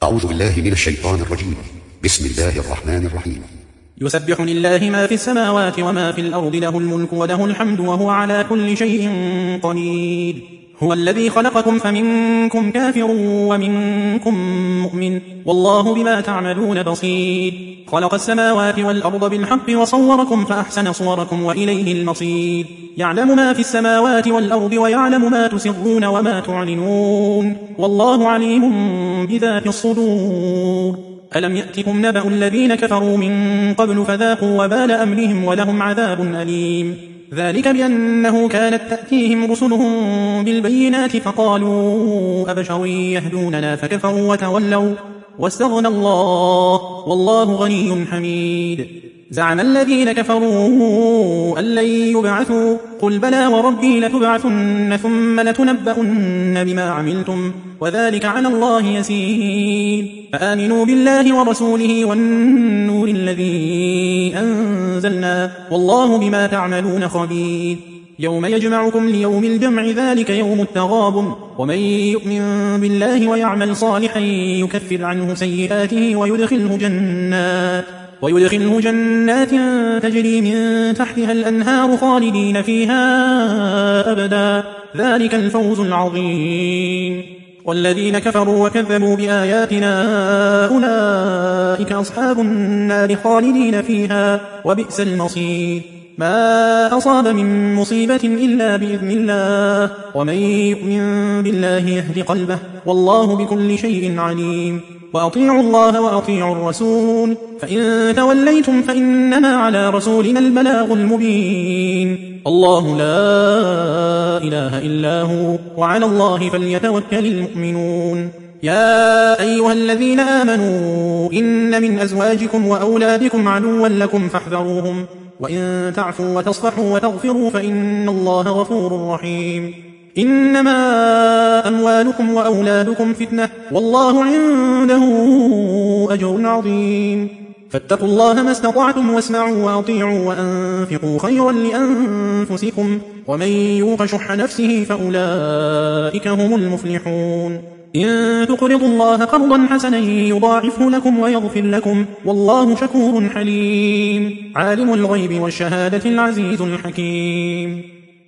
أعوذ بالله من الشيطان الرجيم. بسم الله الرحمن الرحيم. يسبح لله ما في السماوات وما في الأرض، له الملك وله الحمد وهو على كل شيء قدير. هو الذي خلقكم فمنكم كافر ومنكم مؤمن، والله بما تعملون بصير. خلق السماوات والأرض بالحق وصوركم فأحسن صوركم وإليه المصير. يعلم ما في السماوات والأرض ويعلم ما تسرون وما تعلنون، والله عليم بذات الصدور. ألم يأتكم نبأ الذين كفروا من قبل فذاقوا وبال أمرهم ولهم عذاب أليم. ذلك بأنه كانت تأتيهم رسلهم بالبينات فقالوا أبشر يهدوننا فكفروا وتولوا واستغنى الله والله غني حميد. زعم الذين كفروا أن لن يبعثوا، قل بلى وربي لتبعثن ثم لتنبؤن بما عملتم وذلك على الله يسير. فآمنوا بالله ورسوله والنور الذي أنزلنا، والله بما تعملون خبير. يوم يجمعكم ليوم الجمع، ذلك يوم التغابن. ومن يؤمن بالله ويعمل صالحا يكفر عنه سيئاته ويدخله جنات تجري من تحتها الأنهار خالدين فيها أبدا، ذلك الفوز العظيم. والذين كفروا وكذبوا بآياتنا أولئك أصحاب النار خالدين فيها وبئس المصير. ما أصاب من مصيبة إلا بإذن الله، ومن يؤمن بالله يهد قلبه، والله بكل شيء عليم. وأطيعوا الله وأطيعوا الرسول، فإن توليتم فإنما على رسولنا البلاغ المبين. الله لا إله إلا هو، وعلى الله فليتوكل المؤمنون. يا أيها الذين آمنوا إن من أزواجكم وأولادكم عدوا لكم فاحذروهم، وإن تعفوا وتصفحوا وتغفروا فإن الله غفور رحيم. إنما أموالكم وأولادكم فتنة، والله عنده أجر عظيم. فاتقوا الله ما استطعتم واسمعوا وأطيعوا وأنفقوا خيرا لأنفسكم، ومن يوق شح نفسه فأولئك هم المفلحون. إن تقرضوا الله قرضا حسنا يضاعفه لكم ويغفر لكم، والله شكور حليم. عالم الغيب والشهادة العزيز الحكيم.